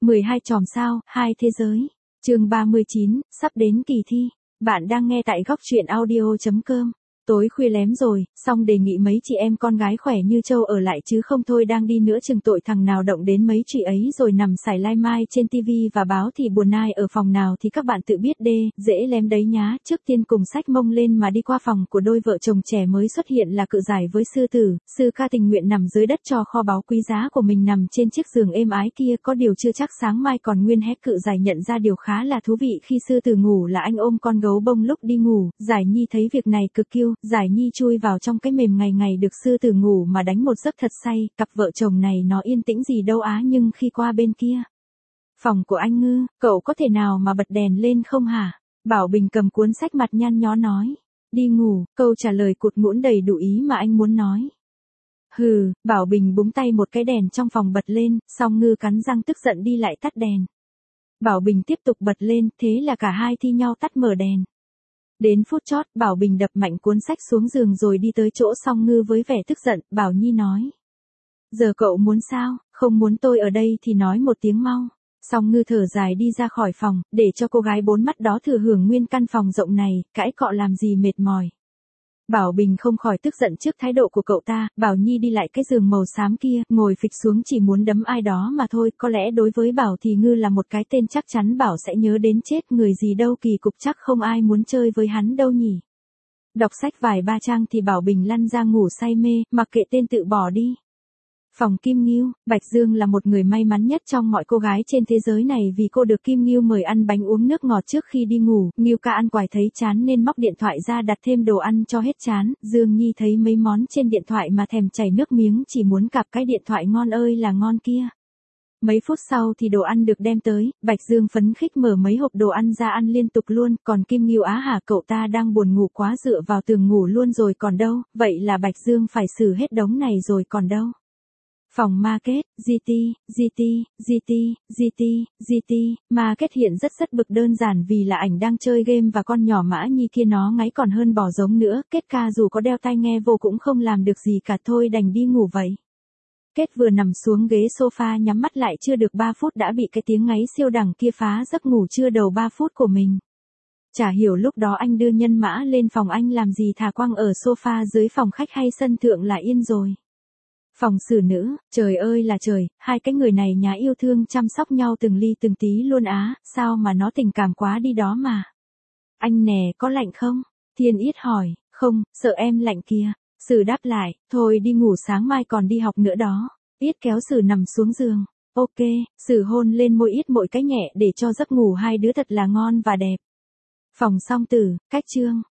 12 chòm sao, 2 thế giới. Chương 39, sắp đến kỳ thi. Bạn đang nghe tại góc truyện audio.com. Tối khuya lém rồi, xong đề nghị mấy chị em con gái khỏe như trâu ở lại chứ không thôi đang đi nữa chừng tội thằng nào động đến mấy chị ấy rồi nằm xải lai mai trên tivi và báo thì buồn ai ở phòng nào thì các bạn tự biết đê, dễ lém đấy nhá. Trước tiên cùng xách mông lên mà đi qua phòng của đôi vợ chồng trẻ mới xuất hiện là cự giải với sư tử, sư ca tình nguyện nằm dưới đất cho kho báu quý giá của mình nằm trên chiếc giường êm ái kia, có điều chưa chắc sáng mai còn nguyên hét. Cự giải nhận ra điều khá là thú vị khi sư tử ngủ là anh ôm con gấu bông lúc đi ngủ. Giải Nhi thấy việc này cực kiêu, Giải Nhi chui vào trong cái mềm ngày ngày được sư tử ngủ mà đánh một giấc thật say. Cặp vợ chồng này nó yên tĩnh gì đâu á, nhưng khi qua bên kia phòng của anh Ngư, cậu có thể nào mà bật đèn lên không hả? Bảo Bình cầm cuốn sách mặt nhăn nhó nói. Đi ngủ, câu trả lời cụt ngũn đầy đủ ý mà anh muốn nói. Hừ, Bảo Bình búng tay một cái đèn trong phòng bật lên, xong Ngư cắn răng tức giận đi lại tắt đèn. Bảo Bình tiếp tục bật lên, thế là cả hai thi nhau tắt mở đèn. Đến phút chót, Bảo Bình đập mạnh cuốn sách xuống giường rồi đi tới chỗ Song Ngư với vẻ tức giận. Bảo Nhi nói. Giờ cậu muốn sao, không muốn tôi ở đây thì nói một tiếng mau. Song Ngư thở dài đi ra khỏi phòng, để cho cô gái bốn mắt đó thừa hưởng nguyên căn phòng rộng này, cãi cọ làm gì mệt mỏi. Bảo Bình không khỏi tức giận trước thái độ của cậu ta. Bảo Nhi đi lại cái giường màu xám kia, ngồi phịch xuống chỉ muốn đấm ai đó mà thôi. Có lẽ đối với Bảo thì Ngư là một cái tên chắc chắn Bảo sẽ nhớ đến chết, người gì đâu kỳ cục, chắc không ai muốn chơi với hắn đâu nhỉ. Đọc sách vài ba trang thì Bảo Bình lăn ra ngủ say mê, mặc kệ tên tự bỏ đi. Phòng Kim Ngưu, Bạch Dương là một người may mắn nhất trong mọi cô gái trên thế giới này vì cô được Kim Ngưu mời ăn bánh uống nước ngọt trước khi đi ngủ. Ngưu ca ăn quải thấy chán nên móc điện thoại ra đặt thêm đồ ăn cho hết chán. Dương Nhi thấy mấy món trên điện thoại mà thèm chảy nước miếng, chỉ muốn cặp cái điện thoại ngon ơi là ngon kia. Mấy phút sau thì đồ ăn được đem tới, Bạch Dương phấn khích mở mấy hộp đồ ăn ra ăn liên tục luôn, còn Kim Ngưu á hả, cậu ta đang buồn ngủ quá dựa vào tường ngủ luôn rồi còn đâu, vậy là Bạch Dương phải xử hết đống này rồi còn đâu. Phòng Market, GT, Market hiện rất bực đơn giản vì là ảnh đang chơi game và con nhỏ Mã Nhi kia nó ngáy còn hơn bò giống nữa. Kết ca dù có đeo tai nghe vô cũng không làm được gì cả, thôi đành đi ngủ vậy. Kết vừa nằm xuống ghế sofa nhắm mắt lại chưa được 3 phút đã bị cái tiếng ngáy siêu đẳng kia phá giấc ngủ chưa đầu 3 phút của mình. Chả hiểu lúc đó anh đưa nhân mã lên phòng anh làm gì, thả quăng ở sofa dưới phòng khách hay sân thượng là yên rồi. Phòng xử nữ, trời ơi là trời, hai cái người này nhá yêu thương chăm sóc nhau từng ly từng tí luôn á, sao mà nó tình cảm quá đi đó mà. Anh nè, có lạnh không? Thiên Yết hỏi. Không, sợ em lạnh kìa. Sử đáp lại, thôi đi ngủ sáng mai còn đi học nữa đó. Yết kéo Sử nằm xuống giường. Ok, Sử hôn lên môi Yết mỗi cái nhẹ để cho giấc ngủ hai đứa thật là ngon và đẹp. Phòng Song Tử, cách chương.